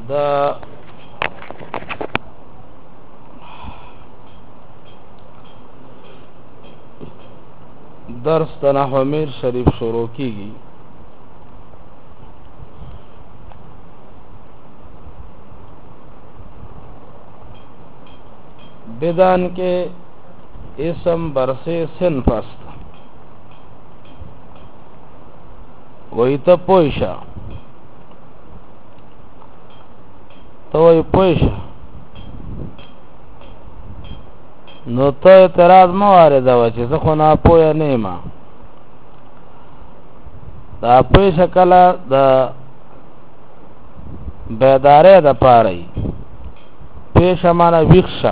دا درس د نحو میر شریف شروع کیږي. بدان کے اسم برسے صنف است وہی تو پویشا تو وہی پویشا نو ته اعتراض مو وارد و چې زه خو ناپوهه نه یم. دا پوه شکله د بیدارۍ دپاره یي. پیشه معنی ویښ شه.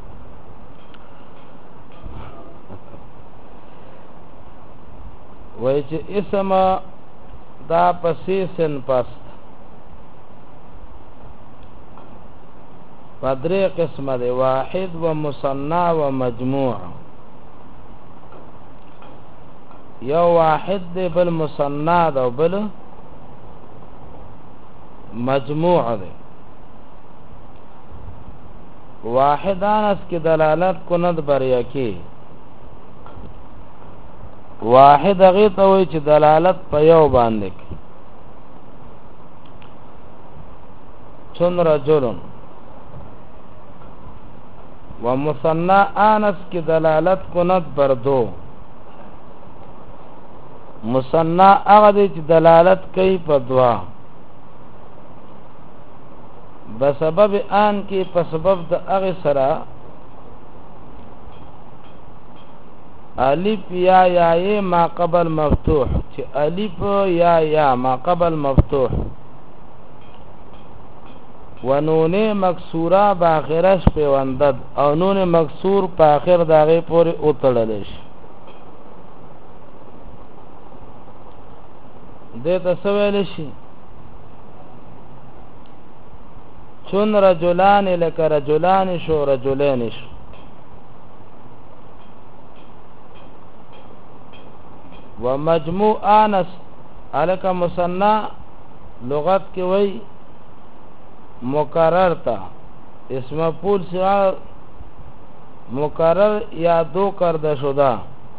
وایي چې اسم دا پسې صنف است په درې قسمه دی: واحد و مثنى و مجموع. یو واحد دی، بل مثنى دی او بل مجموع دی. واحدان اس کی دلالت کند بر یکی. واحد هغې ته وایي چې دلالت په یو باندې کوي. چون رجلن. و مثنى آنس کی دلالت کند بر دو. مثنى هغه دی چې دلالت کوي په دوا. بسبب آن کی په سبب د هغې سره الف یا یا ما قبل مفتوح، چې الف یا ما قبل مفتوح و نون مکسوره با آخرش پیوندد او نون مکسور په آخر د هغې پورې وتړلی شي. دې ته څه ویلی شي؟ چون رجلان لکه رجلان شو، رجلین شو. و مجموع آنس الکه مثنى لغت کې وی مکرر تا اسم مفعول سے مکرر یا دو کرده شده.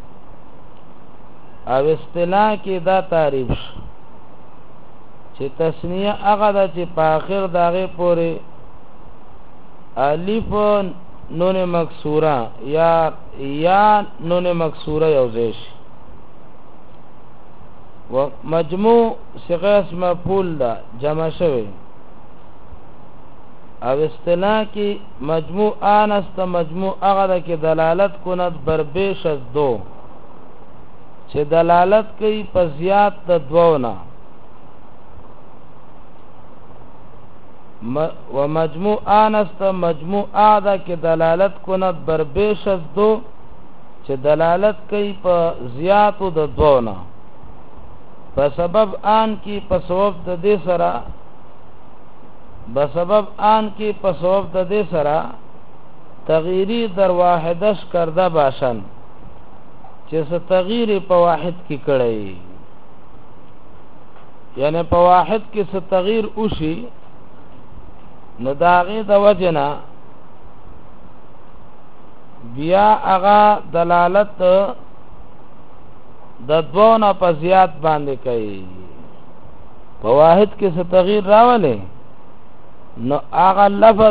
او اصطلاح کې دا تعریف چې تسنیه هغه ده چې په آخر د هغې پورې الف نون مکسوره یا نون مکسوره یو ځای شي. و مجموع صيغه اسم مفعول ده جمع شوی. او اصطلاح کی مجموع آنست مجموع هغه ده کې دلالت کند بر بیش از دو، چې دلالت کوي په زیات د دوو نه. و مجموع آنست مجموع هغه ده کې دلالت کند بر بیش از دو، چې دلالت کوي په زیاتو د دوو نه. په سبب آن کی په سبب د دې سره بسبب آن کی په سبب د دې سره تغییری در واحدش کرده باشن، چې څه تغییر په واحد کې کړی، یعنی په واحد کې څه تغییر وشي نو د هغې د وجې نه بیا هغه دلالت د دوو نه په زیات باندې کوي. په واحد کې څه تغییر راولي نو هغه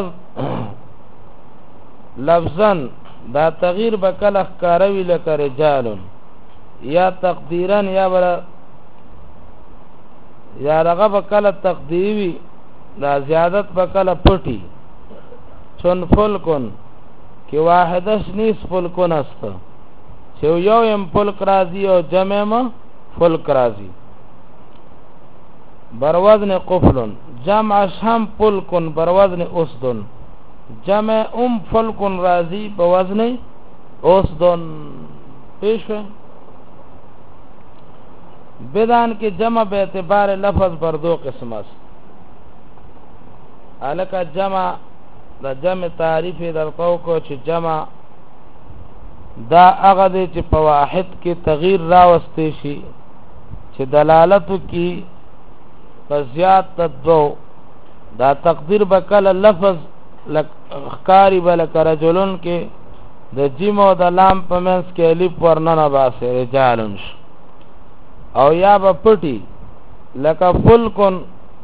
لفظن دا تغییر به کله ښکاره وي لکه رجالون، یا تقدیرن یا هغه به کله تقدیری وي، دا زیادت به کله پټي. چون فلکن که واحدش نیست فلکن است، چې یو یم فلک راځي او جمع م فلک راځي. بر وزن قفلن جمعش هم فلکن بر وزن اسدن، جمع فلکن راځي په وزن اسدن. پیش بدان کې جمع به اعتبار لفظ بر دو قسم است. الکه جمع د جمع تعریف درته کو چې جمع دا هغه دی چې په واحد کې تغییر راوستی شي، چې دلالت کی په زیات د دو دا تقدیر بکل لفظ لکاری بلک رجلون کې د جیم او د لام په منځ کې الف ورننه باسه رجالون او یا به پټي لکه فلکن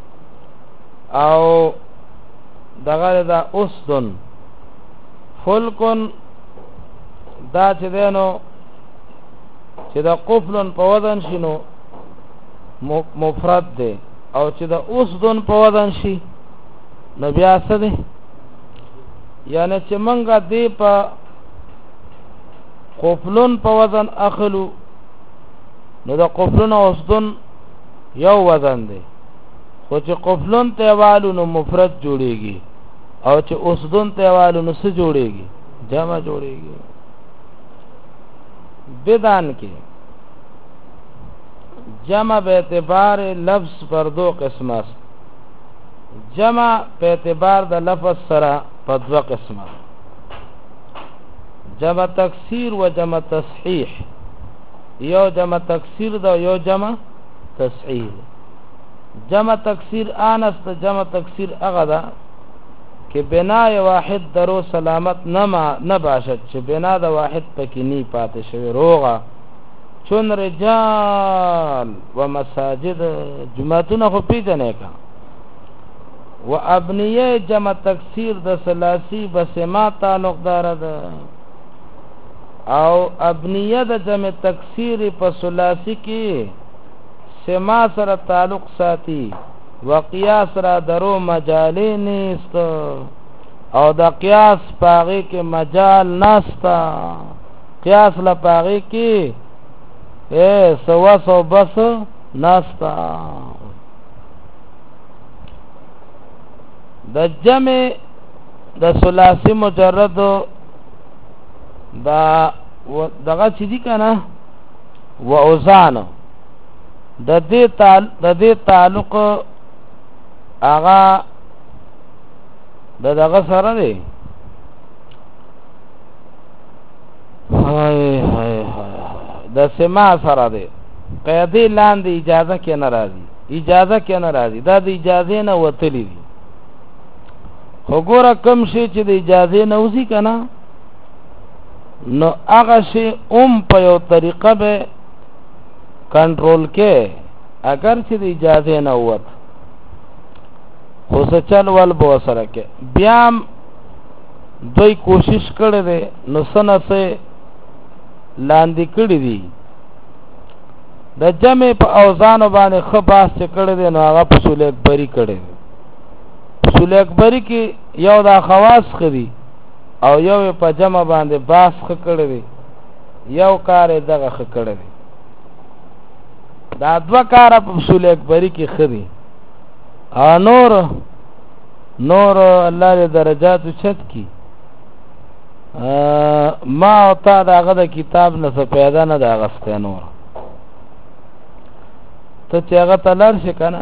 او دغه دا اسدن فلکن دا چې دینو چې دا قفلن په وزن شنو مفرد دی او چې دا اسدن په وزن شي نو بیا څه دی یعنی چې منګه دی په قفلن په وزن اخلو نو دا قفلن او اسدن یو وزن دی خو چې قفلن تیوالو نو مفرد جوړیږي او چې اسدن تیوالو نو څه جوړیږي جمع جوړیږي بدان کې جمع به اعتبار لفظ پر دو قسم است جمع په اعتبار د لفظ سره په دو قسم جمع تکسیر و جمع تصحیح یو جمع تکسیر دا یو جمع تصحیح جمع تکسیر آنست جمع تکسیر اغدا که بنای واحد درو سلامت نباشد چه بنا دا واحد پکی نی پاتے شوی روغا چون رجال و مساجد جمعتون خو پیجنے کا و ابنیه جمع تکسیر دا سلاسی بسما تعلق دارد او ابنیه دا جمع تکسیر پا سلاسی کی سما سره تعلق ساتي و قیاس را درو مجالی نیست او دا قیاس پاغی کې مجال نستا قیاس لا پاغی کې سوا سو بس نستا د جمع د ثلاثی مجرد دا دغه چې دي کنه و اوزان د دې تعلق آغا دغه سره دی هاي هاي د سما سره دی قیدی لاندې اجازه کې ناراضي دا د اجازه نه وتلی دي خو ګوره کم شي چې د اجازه نه وځي کنه نو هغه شی په یو طریقه به کنټرول کې اگر چې د اجازه نه ووت خو چل ول بو سره کې بیا دوی کوشش کړي دي نو سنه سه لاندې کړي دي د جمع په اوزان باندې خباس کړي دي نو هغه اصول اکبری کړي دي اصول اکبری کې یو د خواص خري او یو په جمع باندې باس کړي دي یو کار دغه کړي دي دا دوا کار په اصول اکبری کې خري نور الله دې درجات چت کی ما او تا داغه د کتاب نه څه پیدا نه دا غسته نور ته چې هغه تلر شي کنه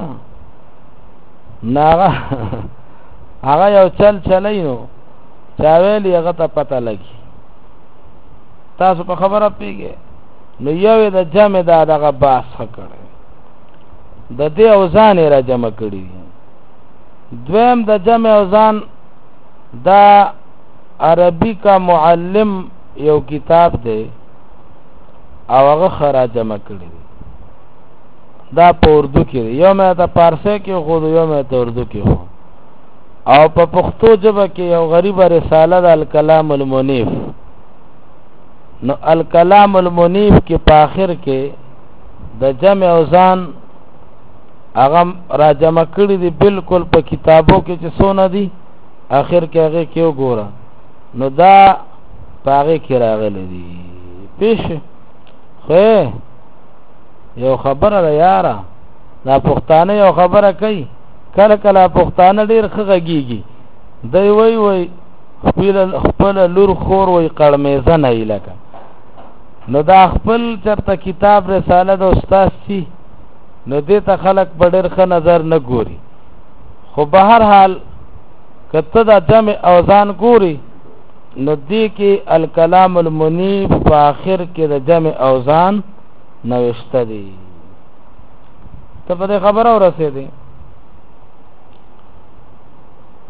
ناغه هغه یو چلینو چا ویلی هغه ته پته لګي تاسو په خبره پیږي نو یو د جمع دغه باس کړي د دې اوزان را جمع کړي دویم د جمع اوزان دا عربی کا معلم یو کتاب دی او هغه خرا جمع کړي دا په اردو کې یو مې ته پارسی کې خو یو مې ته اردو کې خو او په پښتو ژبه کې یو غریبه رساله د الکلام المنیف نو الکلام المنیف کې په آخر کې د جمع اوزان هغه را جمع کړي دي بالکل په کتابو کې چې سونه دي آخر کې هغه کې وګوره نو دا پاغه کې راغلي دي پیش خو یو خبره ده یاره دا پښتانه یو خبره کوي کله کله پښتانه ډیر خغږیږي دی وای خپل لور خور وای قړمیزه نه لکه نو دا خپل چرته کتاب رساله د استاد سي نو دې ته خلق په ډېر ښه نظر نه ګوري خو به هر حال کته دا جمع اوزان ګوري نو دې کې الکلام المنیف په آخر کې د جمع اوزان نوشته دي ته په خبره ورسېدې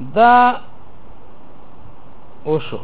دا وشو.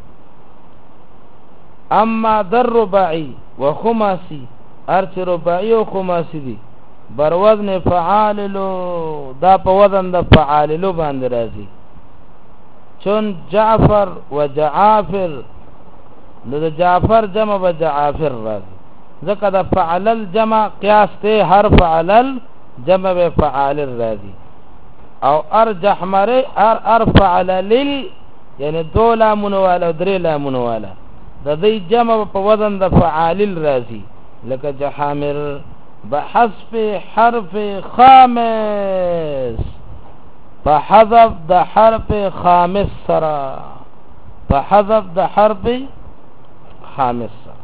اما در رباعی و خماسی ارچ رباعی و خماسی دی بر وزن فعاللو دا په وزن د فعاللو باندې راځي چون جعفر و جعافر نو د جعفر جمع به جعافر راځي ځکه د فعلل جمع قیاس ته هر فعلل جمع به فعالل راځي او ارجح مری ارفعلل یعنی دو لامونه والا درې لامونه والا د دې جمع په وزن د فعالل راځي لکه جحامر بحذف حرف خامس فحذف د حرف خامس سره فحذف د حرف خامس سره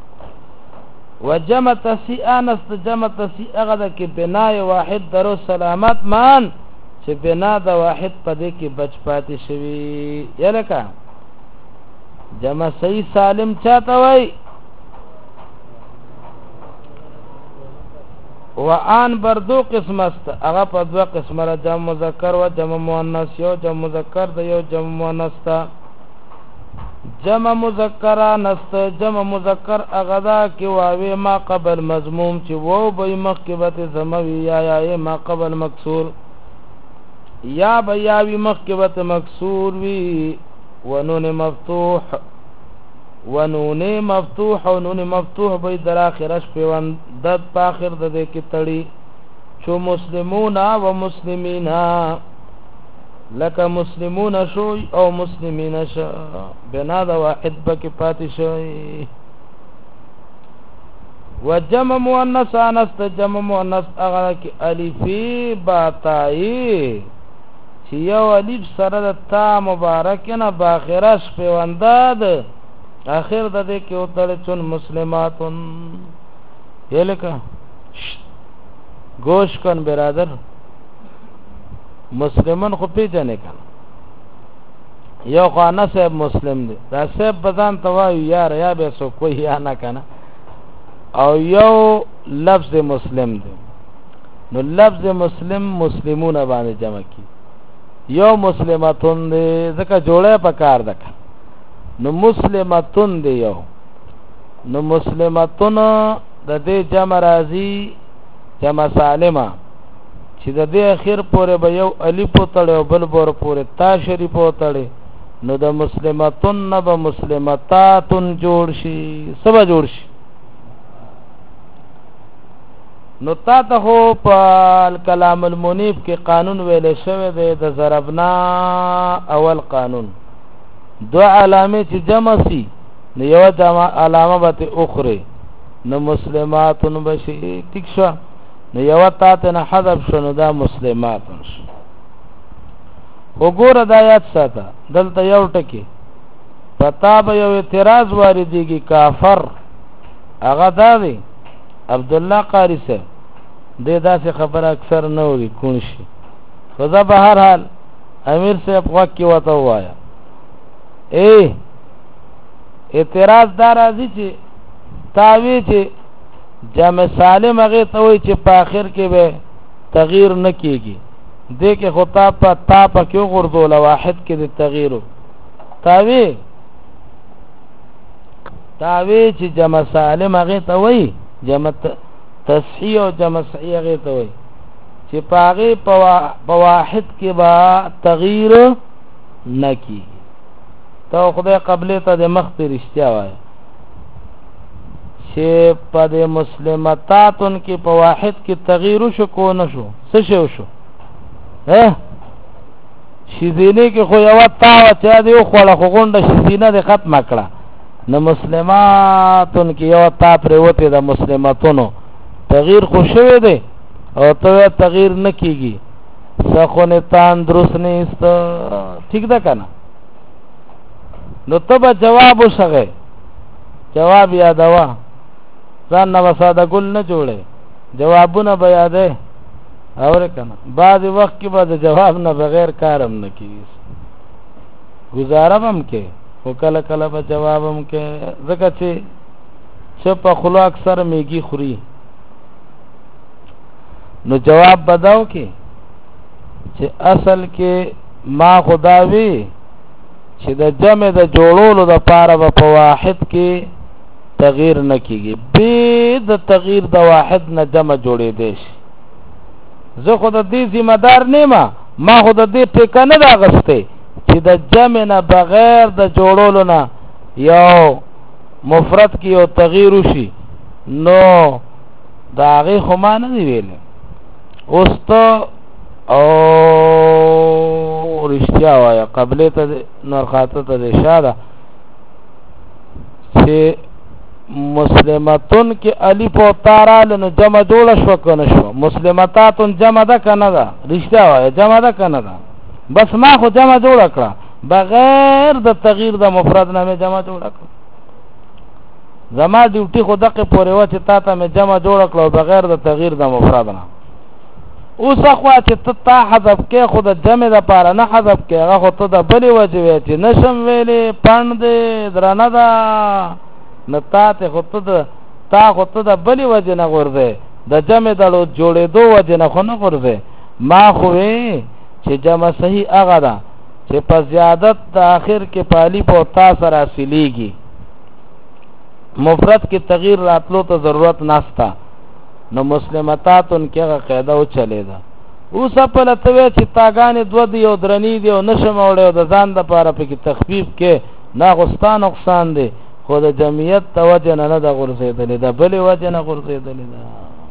وجمع تسیئه نست جمع تسیئه غدا کې بنای واحد درو سلامت مان چې بنا د واحد په دې کې بچ پاتې شوی یلکه جمع صحیح سالم چاته وای وان بر دو قسم است هغه په دوه قسمه را جمع مذکر و جمع مؤنث یو جمع مذکر د یو جمع مؤنث تا جمع مذکر نست جمع مذکر هغه دا کې واوی ما قبل مضموم چې وو به مخکبت زموی یا ما قبل مکسور یا بیاوی مخکبت مکسور وی ونون مفتوح ونون مفتوح و نون مفتوح بی در آخرش پیوان دد پا آخر دده کی تڑی چو مسلمونا و مسلمینا لکا مسلمون شوی او مسلمین شا بنا دا واحد بکی پاتی شوی و جمع مؤنث آنست جمع مؤنث اغلا کی الفی باتائی چی یو الف سرد تا مبارکنا باخرش پیوان دد آخر د دې کې وتل چون مسلماتون یلکه گوش کن برادر مسلمان خو پیژنې کن یو خانه صاحب مسلم دی دا صاحب بدن توایو یار یا به سو کوئی یا نه کنه او یو لفظ مسلم دی نو لفظ مسلم مسلمون باندې جمع کی یو مسلماتون دی ځکه جوړه پکار ده نو مسلمتون دی یو نو مسلمتون د دې جمع راځي جمع سالمه چې د دې اخر پورې به یو الف وتړي او بل پورې تا شریف وتړي نو د مسلمتون نه به مسلمتاتون جوړ شي سبا جوړ شي نو تا ته خو په کلام المنیب کې قانون ویل شوی دی د ضربنا اول قانون دو علامه چې جمع سي نو یو جمع علامه به اخرى نو مسلماتون بشي ټیک شو نو یو تاسو نه حذف شنو دا مسلماتون شو وګوره د آیات ساته دلته یو ټکی پتا به یو اعتراض واردېږي کافر هغه دا دی عبد الله قاری صاحب دې داسې خبره اکثر نه وي کون شي خو دا به هر حال امیر صاحب وکي وته وایا اعتراض دار راځي چې تاوی چې جمع سالم هغه ته وي چې په اخر کې به تغییر نه کیږي دې کې خطاب په تا په کې غردول واحد کې د تغییر تاوی چې جمع سالم هغه ته وي جمع تصحیح او جمع صحیح هغه ته وي چې په هغه په واحد کې با تغییر نه کیږي تو خدای قبله ته د مخ په رښتیا وای چې په د مسلماتاتن کې په واحد کې تغییر شو کو نه شو څه شو شیزینه کې خو یو تا چا دی خو له غونډه شیزینه د ختم کړه نو مسلماتن کې یو تا پر وته د مسلماتونو تغییر خو شوی دی او ته تغییر نه کیږي څخه تان درست نه است ٹھیک ده کنه نو تبا جواب وسغه جواب یادوا ځان نو ساده ګل نه جوړه جوابونه به یادې اور کنه بعد وخت کې بعد جواب نه بغیر کارم نه کیږي گزارم هم کې او کله کله به جواب هم کې ځکه چې په خلا اکثر میږي خوري نو جواب بداو کې چې اصل کې ما خداوی چې د جمع د جوړولو د پاره په واحد کې تغییر نه کیږي به د تغییر د واحد نه جمع جوړې دي زه خود دې ذمہ دار نیمه ما خود دې ټکا نه دا غسته چې د جمع نه بغیر د جوړولو نه یو مفرد کې یو تغییر وشي نو دا هغه خو ما نه دی ویل اوس ته او رښتیا وایا قبله ته نور خاطر ته اشاره چې مسلمتون کې الف او تارال نو جمع جوړ شو کنه شو مسلمتاتون جمع ده کنه ده رښتیا وایا جمع ده کنه ده بس ما خو جمع جوړ کړه بغیر د تغییر د مفرد نه مې جمع جوړ کړه زما ډیوټي خو دغه پورې و چې تا ته مې جمع جوړ کړه بغیر د تغییر د مفرد نه اوس خو چې ته حذف کې خود جمع د پاره نه حذف کې هغه خو ته د بلې وجه چې نشم ویلې پاند درنه ده نتا ته خو ته د بلې وجه نه ورځي د جمع د جوړېدو وجه نه خو نه ورځي ما خو چې جمع صحیح هغه ده چې په زیادت د اخر کې پالی په تا سره اصليږي مفرد کې تغییر راتلو ته ضرورت نشته نو مسلمتاتن کې هغه قاعده او چلے ده اوس په لته چې تاګانې دو دی او درنی دی او نشم وړو د ځان د پاره په کې تخفیف کې ناغستان نقصان دی خو د جمعیت توجه نه د غرزیدلې ده بلې وجه نه غرزیدلې ده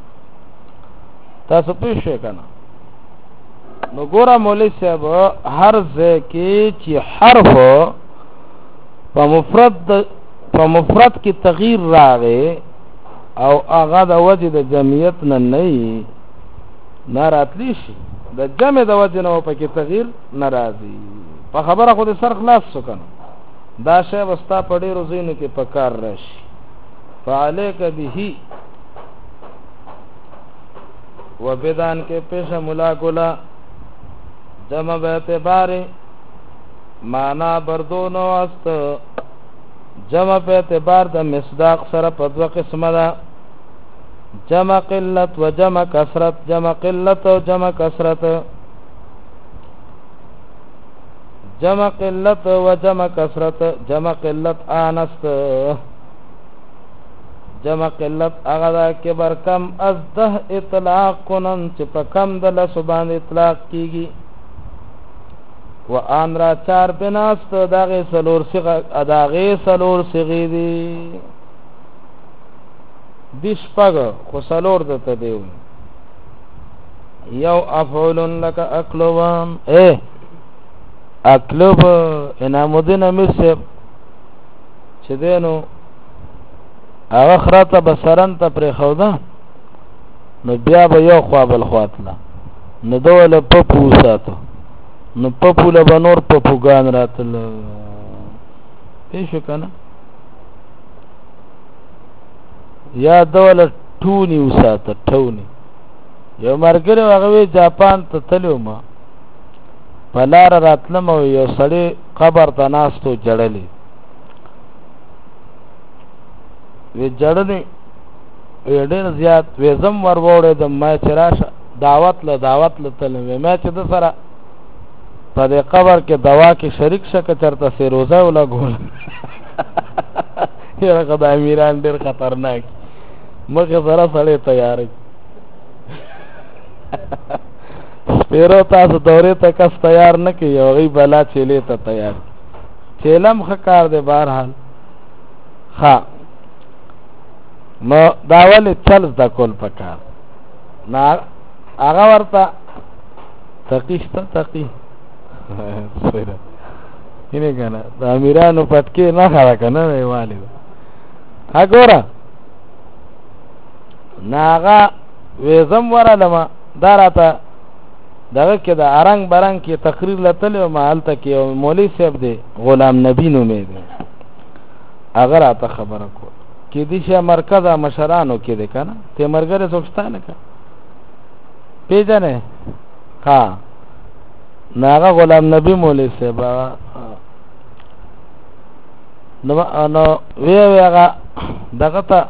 تاسو پوښښ کنه نو ګوره مولوی صاحب هر ځای کې چې حرف په مفرد کې تغییر راغی او هغه د وجه د جمعیت نه نه راتلی شي د جمع د وجه نه په کې تغییر ناراضي په خبره خو د سر خلاص شو کنه دا شی وستا په ډیرو ځینو کې پکار راشي فعلیک به وبدان کې پیش ملا ګلا جمع به اعتبار معنا بردونو است جمع په اعتبار د مصداق سره په دوه قسمه ده جمع قلت و جمع کثرت جمع قلت و جمع کثرت جمع قلت و جمع کثرت جمع قلت آنست جمع قلت هغه دا کې بر کم از ده اطلاق کنن چې په کم د لسبان اطلاق کیږي و ان را چار بناست داغه سلور صيغه اداغه سلور صيغه دي دیش پګ خو سلور دته دی یو افعول لك اکلوان اکلوب انامدین امیر چې دینو هغه خراته بسرن ته پرې خوده نو بیا به یو خوا بل خواطله نو دوله په پوساتو نو پپوله به نور پپوګان راتل پیشو کنه یا دوله ټونی وساته ټونی یو مرګره هغه جاپان ته تلو ما پلار راتلم یو سړی قبر ته ناستو جړلې وی جړلې ډېر زیات وزم ور وړې د ما چراشه دعوت له تلم ما چې د سره په دې قبر کې دوا کې شریک شکه چرته سي روزه ولا ګول یره قد امیران ډېر خطرناک مګه زرا سړی تیار سپیرو تاسو دورې ته کس تیار نه کی یو غي بلا چيلې ته تیار چيلم خکار دې بهرحال ها نو داول چل د کول پکار نا هغه ورته تقی سویره اینه کنه د امیرانو پټکی نه خړه کنه والي ها ګوره ناغه وزم ورالما داراته دغه کې د ارنګ برنګ کې تقریر لته ما حالت کې مولوی صاحب دی غلام نبی نو مې دی اگر اته خبره کو کې دي چې مرکز مشرانو کې دی کنه ته مرګره سوچتانه کا پیژنه ها ناغه غلام نبی مولوی صاحب نو وی هغه دغه ته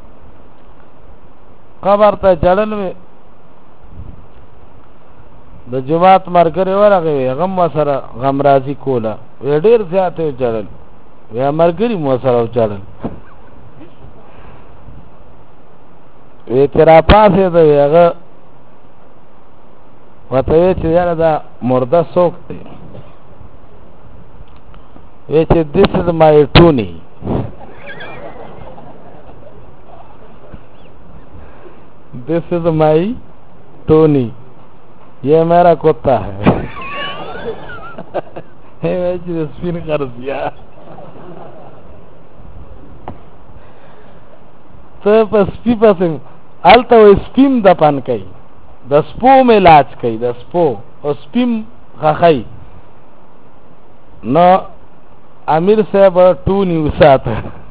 قبر ته جړل وی د جماعت مرګري ورغه غم سره غم راضي کوله ډېر زیاته چړل یا مرګري مو سره چړل وی تیرا پاسه د هغه وته چې یاره دا مرده څوک دی وی چې this is my Tony this is my Tony ये मेरा कुत्ता है स्पिन कर दिया तो स्पी पस अलता वो स्पिम दपन कई दस्पो में लाज कई दस्पो और स्पिम खाई न अमीर साहब टू न्यूसात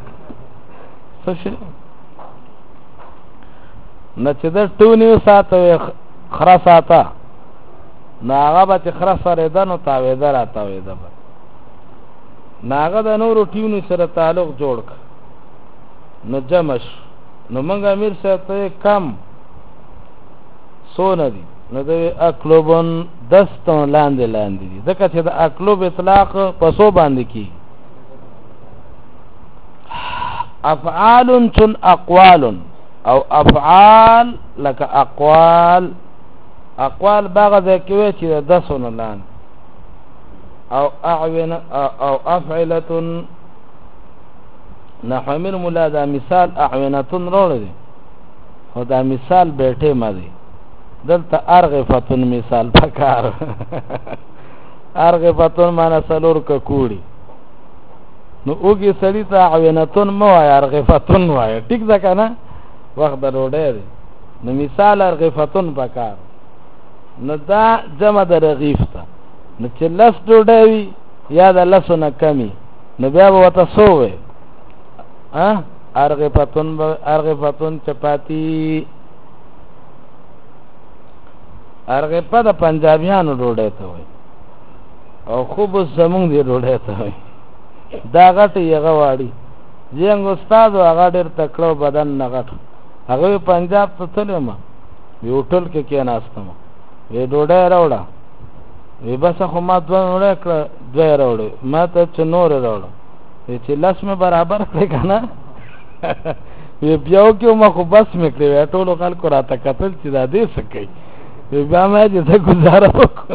न चिदर टू न्यूसात خرس آتا ناغا با چه خرس سره نو تاویده را تاویده با ناغا دا نورو ټیونو سره تعلق جوړ که نو جمش نو منگا امیر سیتا کم سو ندی نو دوی اکلوبن دستون لانده لانده دی دکا چه دا اکلوب اطلاق پسو بانده کی افعالن چون اقوالن او افعال لکه اقوال باغ ذکوی چې د 10 لان او اعون او افعله نحو من مولا دا مثال اعونة روړ دی او دا مثال بیٹه ما دی دلته ارغفتن مثال پکار ارغفتن معنا سلور کوړي نو اوګي سړی ته اعونة مو ارغفتن وای ټیک ده کنه وخت دروړې دی نو مثال ارغفتن پکار نو دا جمع د رغیف ته نو چې لس ډوډۍ وي یا د لسو نه کمی نو بیا به ورته څو وی ارغفتون چپاتی ارغفه د پنجابیانو ډوډۍ ته وی او خوب زمونږ دی ډوډۍ ته وی دا غټ یغه واړي زینګ استاد هغه ډېر تکړه بدن نه غټ هغه پنجاب ته تلم وی هوټل کې کېناستم وی ډوډۍ راوړه وی بس خو ما دوه راوړه ما ته چې نور راوړه وی چې لاس مې برابر کړی کنه وی بیا کې ما خو بس مې کړی ټول خلکو راته کتل چې دا دې څه کوي وی بیا ما دې ته گزاره وکړه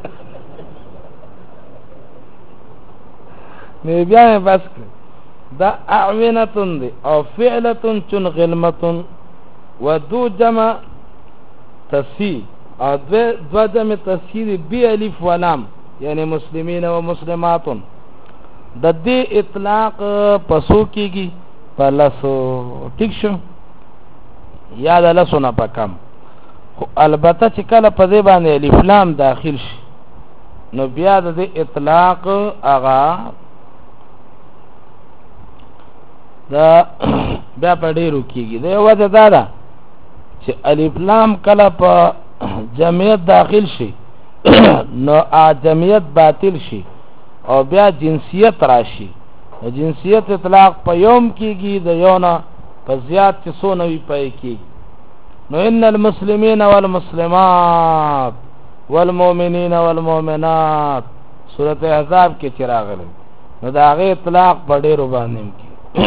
نو بیا مې بس دا اعونتون دی او فعلتون چون غلمتون و دو جمع تسی او دو جمع تسهیل بی الف و لام یعنی مسلمین و مسلماتون د دې اطلاق پسو کیږي په لسو ټیک شو یا د لسو نه پکم خو البته چې کله په دې باندې الف لام داخل شي نو بیا د دې اطلاق اغا دا بیا په ډیرو کیږي دا وجه دا ده چې الف لام کله په جمعیت داخل شي نو جمعیت باطل شي او بیا جنسیت راشي جنسیت اطلاق په یوم کیږي د یونا په زیات چې سو نوي پای کیږي نو ان المسلمین والمسلمات والمؤمنین والمؤمنات سورۃ احزاب کې چراغله نو دا غي اطلاق په ډیرو باندې کی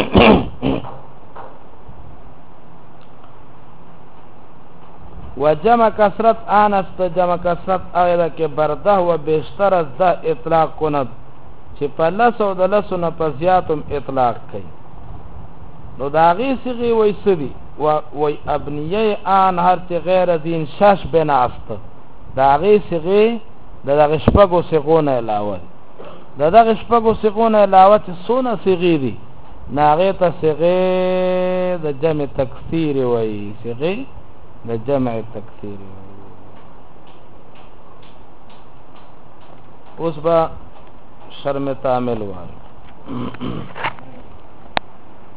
و جمع کسرت آنست جمع کسرت آیده که برده و بیشتر از ده اطلاق کند چه پا لس و ده لسو نا پا زیادم اطلاق کئی نو داغی سیغی وی سدی وی ابنیه آن هرچه غیر دین شش بناست داغی سیغی ده داغی شپگو سیغون علاوه ده داغی شپگو سیغون علاوه چه سونا سیغی دی ناغی تا سیغی ده جمع تکثیر وی سیغی ده جمع تکثیر اوس با شرم تعامل وای